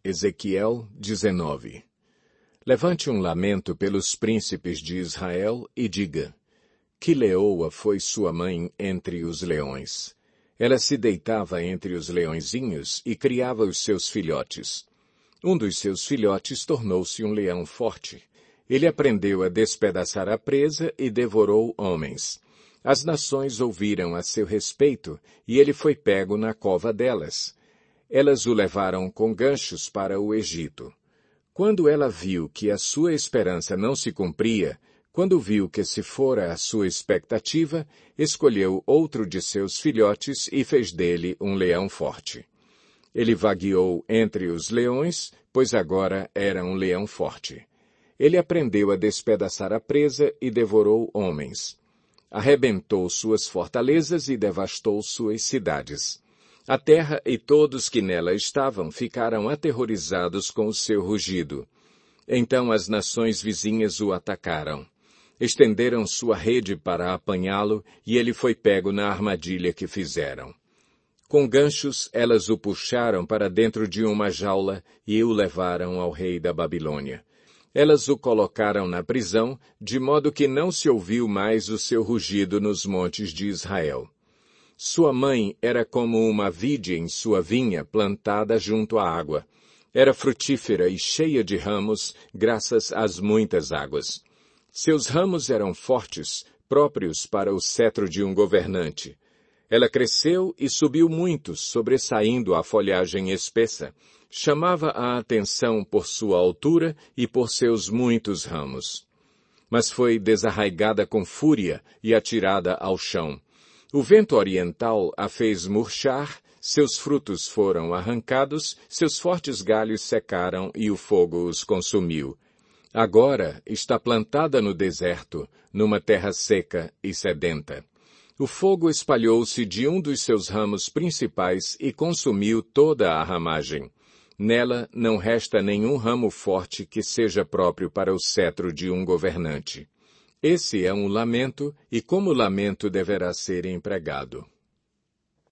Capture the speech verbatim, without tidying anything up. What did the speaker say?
Ezequiel dezenove. Levante um lamento pelos príncipes de Israel e diga: que leoa foi sua mãe entre os leões. Ela se deitava entre os leõezinhos e criava os seus filhotes. Um dos seus filhotes tornou-se um leão forte. Ele aprendeu a despedaçar a presa e devorou homens. As nações ouviram a seu respeito e ele foi pego na cova delas. Elas o levaram com ganchos para o Egito. Quando ela viu que a sua esperança não se cumpria, quando viu que se fora a sua expectativa, escolheu outro de seus filhotes e fez dele um leão forte. Ele vagueou entre os leões, pois agora era um leão forte. Ele aprendeu a despedaçar a presa e devorou homens. Arrebentou suas fortalezas e devastou suas cidades. A terra e todos que nela estavam ficaram aterrorizados com o seu rugido. Então as nações vizinhas o atacaram. Estenderam sua rede para apanhá-lo e ele foi pego na armadilha que fizeram. Com ganchos, elas o puxaram para dentro de uma jaula e o levaram ao rei da Babilônia. Elas o colocaram na prisão, de modo que não se ouviu mais o seu rugido nos montes de Israel. Sua mãe era como uma vide em sua vinha plantada junto à água. Era frutífera e cheia de ramos, graças às muitas águas. Seus ramos eram fortes, próprios para o cetro de um governante. Ela cresceu e subiu muito, sobressaindo a folhagem espessa. Chamava a atenção por sua altura e por seus muitos ramos. Mas foi desarraigada com fúria e atirada ao chão. O vento oriental a fez murchar, seus frutos foram arrancados, seus fortes galhos secaram e o fogo os consumiu. Agora está plantada no deserto, numa terra seca e sedenta. O fogo espalhou-se de um dos seus ramos principais e consumiu toda a ramagem. Nela não resta nenhum ramo forte que seja próprio para o cetro de um governante. Esse é um lamento, e como lamento deverá ser empregado.